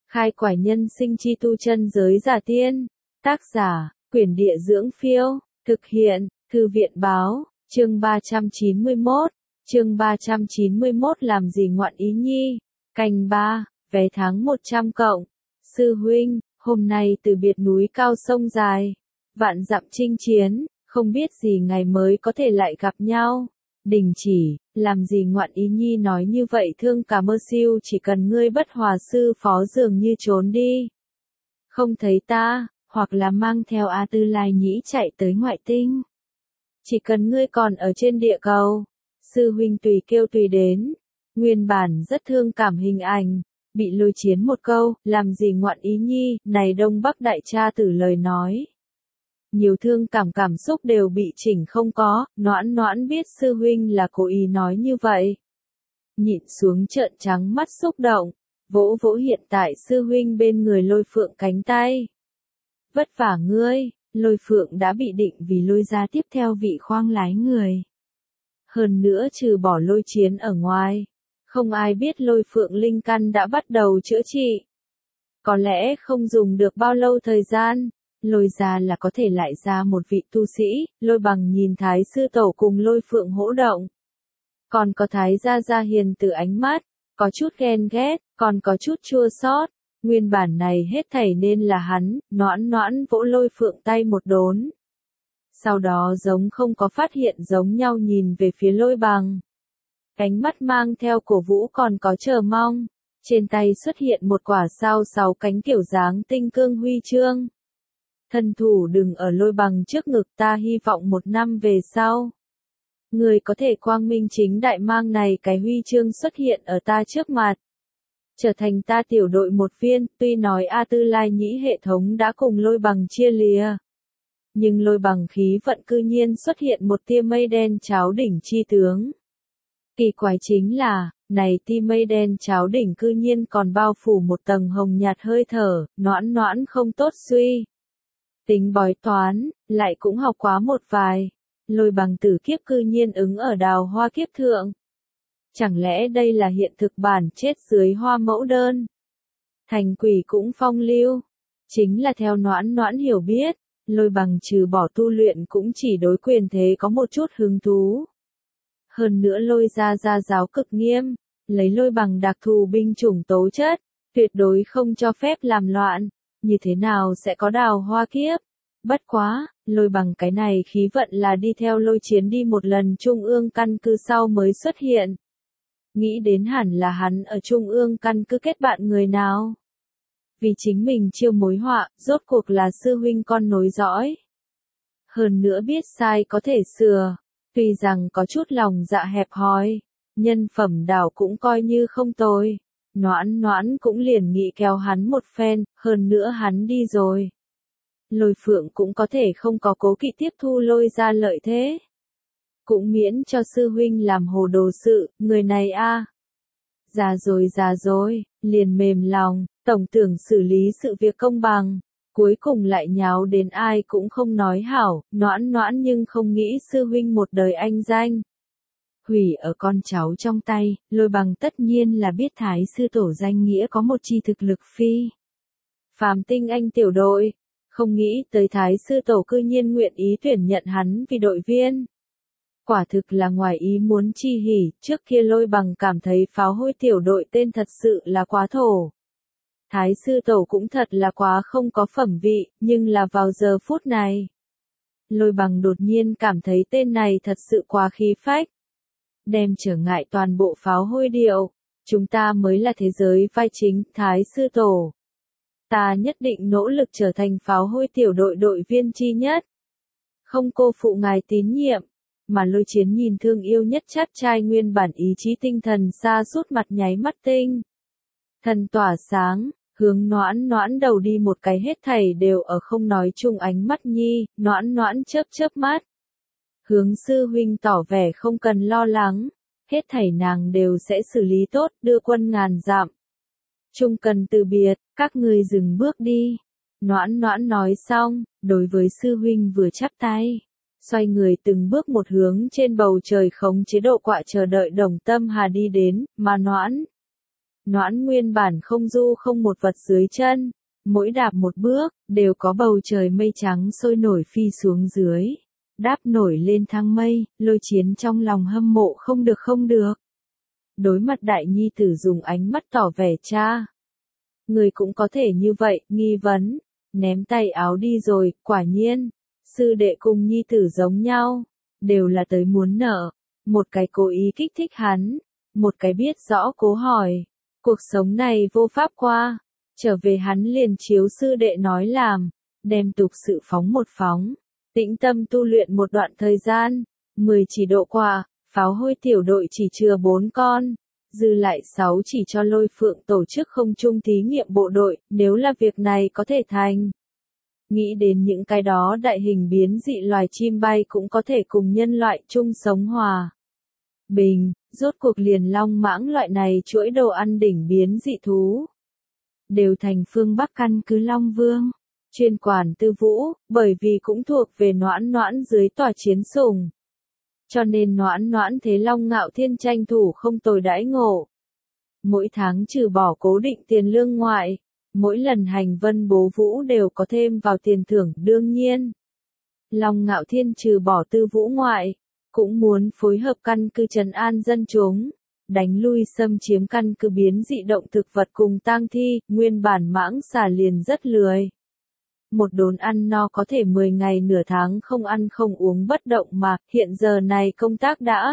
Khai quải nhân sinh chi tu chân giới giả tiên. Tác giả, Quyển Địa Dưỡng Phiêu. Thực hiện, Thư viện Báo. Chương 391. Chương 391 làm gì ngoạn ý nhi. Canh 3, vé tháng 100 cộng. Sư huynh, hôm nay từ biệt núi cao sông dài, vạn dặm chinh chiến, không biết gì ngày mới có thể lại gặp nhau. Đình chỉ, làm gì ngoạn ý nhi nói như vậy thương cả mơ siêu, chỉ cần ngươi bất hòa sư phó dường như trốn đi. Không thấy ta, hoặc là mang theo A Tư Lai Nhĩ chạy tới ngoại tinh. Chỉ cần ngươi còn ở trên địa cầu, sư huynh tùy kêu tùy đến. Nguyên bản rất thương cảm hình ảnh, bị lôi chiến một câu, làm gì ngoạn ý nhi, này Đông Bắc đại cha tử lời nói. Nhiều thương cảm xúc đều bị chỉnh không có, Noãn Noãn biết sư huynh là cố ý nói như vậy. Nhịn xuống trợn trắng mắt xúc động, vỗ vỗ hiện tại sư huynh bên người Lôi Phượng cánh tay. Vất vả ngươi, Lôi Phượng đã bị định vì lôi ra tiếp theo vị khoang lái người. Hơn nữa trừ bỏ lôi chiến ở ngoài, không ai biết Lôi Phượng linh căn đã bắt đầu chữa trị. Có lẽ không dùng được bao lâu thời gian, Lôi ra là có thể lại ra một vị tu sĩ. Lôi Bằng nhìn Thái sư tổ cùng Lôi Phượng hỗ động. Còn có Thái gia hiền từ ánh mắt, có chút ghen ghét, còn có chút chua xót. Nguyên bản này hết thảy nên là hắn. Noãn Noãn vỗ Lôi Phượng tay một đốn. Sau đó giống không có phát hiện giống nhau nhìn về phía Lôi Bằng. Ánh mắt mang theo cổ vũ còn có chờ mong. Trên tay xuất hiện một quả sao 6 cánh kiểu dáng tinh cương huy chương. Thân thủ đừng ở Lôi Bằng trước ngực, ta hy vọng 1 năm về sau. Người có thể quang minh chính đại mang này cái huy chương xuất hiện ở ta trước mặt. Trở thành ta tiểu đội một viên, tuy nói A Tư Lai Nhĩ hệ thống đã cùng Lôi Bằng chia lìa. Nhưng Lôi Bằng khí vận cư nhiên xuất hiện một tia mây đen cháo đỉnh chi tướng. Kỳ quái chính là, này tia mây đen cháo đỉnh cư nhiên còn bao phủ một tầng hồng nhạt hơi thở. Noãn Noãn không tốt suy. Tính bói toán, lại cũng học quá một vài. Lôi Bằng tử kiếp cư nhiên ứng ở đào hoa kiếp thượng. Chẳng lẽ đây là hiện thực bản chết dưới hoa mẫu đơn? Thành quỷ cũng phong lưu. Chính là theo Noãn Noãn hiểu biết, Lôi Bằng trừ bỏ tu luyện cũng chỉ đối quyền thế có một chút hứng thú. Hơn nữa Lôi ra giáo cực nghiêm, lấy Lôi Bằng đặc thù binh chủng tố chất, tuyệt đối không cho phép làm loạn. Như thế nào sẽ có đào hoa kiếp? Bất quá, Lôi Bằng cái này khí vận là đi theo lôi chiến đi một lần trung ương căn cứ sau mới xuất hiện. Nghĩ đến hẳn là hắn ở trung ương căn cứ kết bạn người nào. Vì chính mình chiêu mối họa, rốt cuộc là sư huynh con nối dõi. Hơn nữa biết sai có thể sửa, tuy rằng có chút lòng dạ hẹp hòi, nhân phẩm đảo cũng coi như không tồi. Noãn Noãn cũng liền nghĩ kéo hắn một phen, hơn nữa hắn đi rồi. Lôi Phượng cũng có thể không có cố kỵ tiếp thu Lôi ra lợi thế. Cũng miễn cho sư huynh làm hồ đồ sự, người này a, già rồi, liền mềm lòng, tổng tưởng xử lý sự việc công bằng. Cuối cùng lại nháo đến ai cũng không nói hảo. Noãn Noãn nhưng không nghĩ sư huynh một đời anh danh hủy ở con cháu trong tay. Lôi Bằng tất nhiên là biết Thái sư tổ danh nghĩa có một chi thực lực phi phàm tinh anh tiểu đội, không nghĩ tới Thái sư tổ cư nhiên nguyện ý tuyển nhận hắn vì đội viên. Quả thực là ngoài ý muốn chi hỉ. Trước kia Lôi Bằng cảm thấy pháo hôi tiểu đội tên thật sự là quá thổ. Thái sư tổ cũng thật là quá không có phẩm vị, nhưng là vào giờ phút này, Lôi Bằng đột nhiên cảm thấy tên này thật sự quá khí phách. Đem trở ngại toàn bộ pháo hôi điệu, chúng ta mới là thế giới vai chính. Thái sư tổ, ta nhất định nỗ lực trở thành pháo hôi tiểu đội đội viên chi nhất, không cô phụ ngài tín nhiệm. Mà Lôi chiến nhìn thương yêu nhất chát trai nguyên bản ý chí tinh thần xa suốt mặt nháy mắt tinh thần tỏa sáng, hướng Noãn Noãn đầu đi một cái, hết thảy đều ở không nói chung ánh mắt nhi. Noãn Noãn chớp mắt, hướng sư huynh tỏ vẻ không cần lo lắng, hết thảy nàng đều sẽ xử lý tốt. Đưa quân ngàn dặm, chung cần từ biệt, các ngươi dừng bước đi. Noãn Noãn nói xong, đối với sư huynh vừa chắp tay, xoay người từng bước một hướng trên bầu trời khống chế độ quạ chờ đợi Đồng Tâm Hà đi đến. Mà Noãn Noãn nguyên bản không du không một vật dưới chân, mỗi đạp một bước, đều có bầu trời mây trắng sôi nổi phi xuống dưới. Đáp nổi lên thang mây, Lôi Chiến trong lòng hâm mộ không được không được. Đối mặt đại nhi tử dùng ánh mắt tỏ vẻ cha. Người cũng có thể như vậy, nghi vấn. Ném tay áo đi rồi, quả nhiên. Sư đệ cùng nhi tử giống nhau. Đều là tới muốn nợ. Một cái cố ý kích thích hắn. Một cái biết rõ cố hỏi. Cuộc sống này vô pháp qua. Trở về hắn liền chiếu sư đệ nói làm. Đem tục sự phóng một phóng. Tĩnh tâm tu luyện một đoạn thời gian. 10 chỉ độ qua. Pháo hôi tiểu đội chỉ chừa 4 con. Dư lại 6 chỉ cho Lôi Phượng tổ chức không trung thí nghiệm bộ đội, nếu là việc này có thể thành. Nghĩ đến những cái đó đại hình biến dị loài chim bay cũng có thể cùng nhân loại chung sống hòa bình, rốt cuộc liền long mãng loại này chuỗi đồ ăn đỉnh biến dị thú. Đều thành phương Bắc căn cứ Long Vương, chuyên quản Tư Vũ, bởi vì cũng thuộc về Noãn Noãn dưới tòa chiến sủng. Cho nên Noãn Noãn thế Long Ngạo Thiên tranh thủ không tồi đãi ngộ. Mỗi tháng trừ bỏ cố định tiền lương ngoại, mỗi lần hành vân bố vũ đều có thêm vào tiền thưởng đương nhiên. Long Ngạo Thiên trừ bỏ Tư Vũ ngoại, cũng muốn phối hợp căn cứ trấn an dân chúng, đánh lui xâm chiếm căn cứ biến dị động thực vật cùng tang thi, nguyên bản mãng xà liền rất lười. Một đốn ăn no có thể 10 ngày nửa tháng không ăn không uống bất động mà, hiện giờ này công tác đã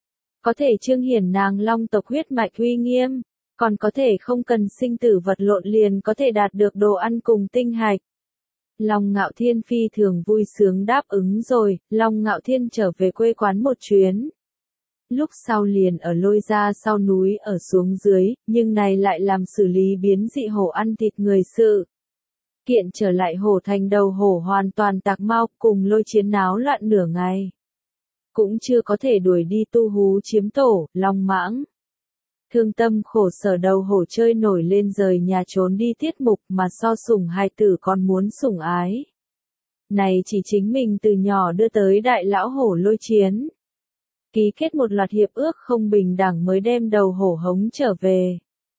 có thể trương hiển nàng long tộc huyết mạch uy nghiêm, còn có thể không cần sinh tử vật lộn liền có thể đạt được đồ ăn cùng tinh hạch. Long Ngạo Thiên phi thường vui sướng đáp ứng rồi, Long Ngạo Thiên trở về quê quán một chuyến. Lúc sau liền ở Lôi ra sau núi ở xuống dưới, nhưng này lại làm xử lý biến dị hổ ăn thịt người sự. Kiện trở lại hổ thành đầu hổ hoàn toàn tạc mau, cùng Lôi Chiến náo loạn nửa ngày. Cũng chưa có thể đuổi đi tu hú chiếm tổ, long mãng. Thương tâm khổ sở đầu hổ chơi nổi lên rời nhà trốn đi tiết mục mà so sủng hài tử còn muốn sủng ái. Này chỉ chính mình từ nhỏ đưa tới đại lão hổ Lôi Chiến. Ký kết một loạt hiệp ước không bình đẳng mới đem đầu hổ hống trở về.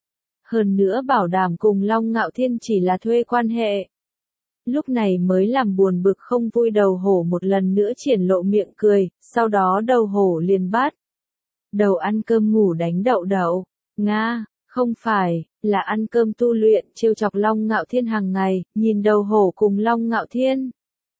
Hơn nữa bảo đảm cùng Long Ngạo Thiên chỉ là thuê quan hệ. Lúc này mới làm buồn bực không vui đầu hổ một lần nữa triển lộ miệng cười, sau đó đầu hổ liền bắt đầu ăn cơm ngủ đánh đậu đậu. Nga, không phải, là ăn cơm tu luyện trêu chọc Long Ngạo Thiên hàng ngày, nhìn đầu hổ cùng Long Ngạo Thiên.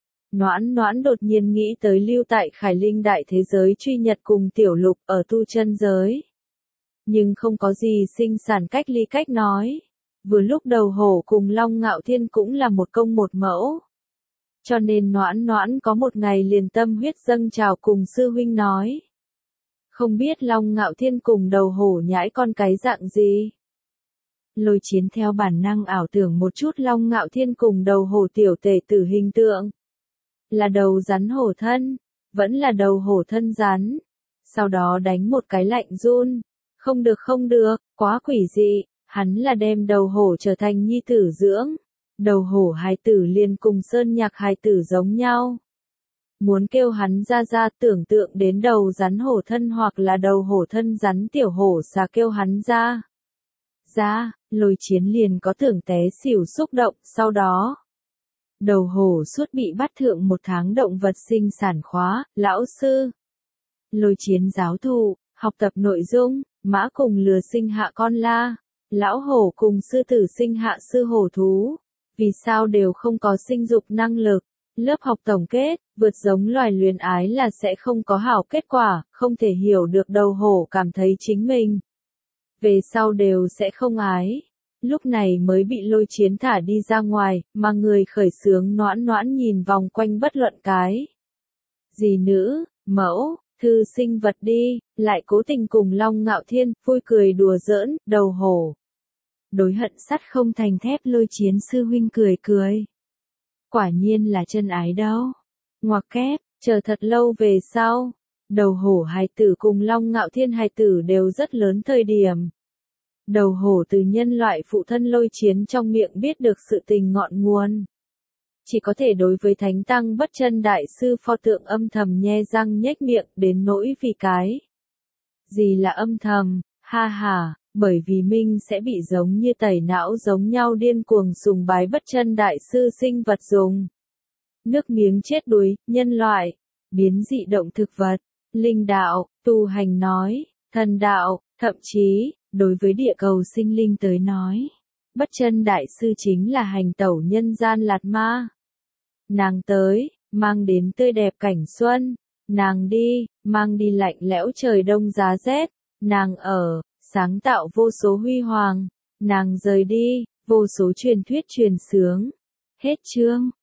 Noãn Noãn đột nhiên nghĩ tới lưu tại Khải Linh đại thế giới truy nhật cùng Tiểu Lục ở tu chân giới. Nhưng không có gì sinh sản cách ly cách nói. Vừa lúc đầu hổ cùng Long Ngạo Thiên cũng là một công một mẫu. Cho nên Noãn Noãn có một ngày liền tâm huyết dâng trào cùng sư huynh nói. Không biết Long Ngạo Thiên cùng đầu hổ nhãi con cái dạng gì. Lôi Chiến theo bản năng ảo tưởng một chút Long Ngạo Thiên cùng đầu hổ tiểu tể tử hình tượng. Là đầu rắn hổ thân, vẫn là đầu hổ thân rắn. Sau đó đánh một cái lạnh run. Không được không được, quá quỷ dị, hắn là đem đầu hổ trở thành nhi tử dưỡng. Đầu hổ hài tử liền cùng sơn nhạc hài tử giống nhau. Muốn kêu hắn ra tưởng tượng đến đầu rắn hổ thân hoặc là đầu hổ thân rắn tiểu hổ xà kêu hắn ra. Lôi Chiến liền có tưởng té xỉu xúc động, sau đó. Đầu hổ suốt bị bắt thượng 1 tháng động vật sinh sản khóa, lão sư. Lôi Chiến giáo thụ, học tập nội dung, mã cùng lừa sinh hạ con la, lão hổ cùng sư tử sinh hạ sư hổ thú. Vì sao đều không có sinh dục năng lực? Lớp học tổng kết, vượt giống loài luyến ái là sẽ không có hảo kết quả, không thể hiểu được đầu hổ cảm thấy chính mình. Về sau đều sẽ không ái. Lúc này mới bị Lôi Chiến thả đi ra ngoài, mà người khởi xướng Noãn Noãn nhìn vòng quanh bất luận cái gì nữ, mẫu, thư sinh vật đi, lại cố tình cùng Long Ngạo Thiên, vui cười đùa giỡn, đầu hổ. Đối hận sắt không thành thép Lôi Chiến sư huynh cười cười. Quả nhiên là chân ái đâu. Ngoặc kép, chờ thật lâu về sau. Đầu hổ hài tử cùng Long Ngạo Thiên hài tử đều rất lớn thời điểm. Đầu hổ từ nhân loại phụ thân Lôi Chiến trong miệng biết được sự tình ngọn nguồn. Chỉ có thể đối với thánh tăng bất chân đại sư pho tượng âm thầm nhe răng nhếch miệng đến nỗi vì cái. Gì là âm thầm, ha ha, bởi vì Minh sẽ bị giống như tẩy não giống nhau điên cuồng sùng bái bất chân đại sư sinh vật dùng. Nước miếng chết đuối, nhân loại, biến dị động thực vật, linh đạo, tu hành nói, thần đạo, thậm chí, đối với địa cầu sinh linh tới nói. Bất chân đại sư chính là hành tẩu nhân gian lạt ma. Nàng tới, mang đến tươi đẹp cảnh xuân. Nàng đi, mang đi lạnh lẽo trời đông giá rét. Nàng ở, sáng tạo vô số huy hoàng. Nàng rời đi, vô số truyền thuyết truyền sướng. Hết chương.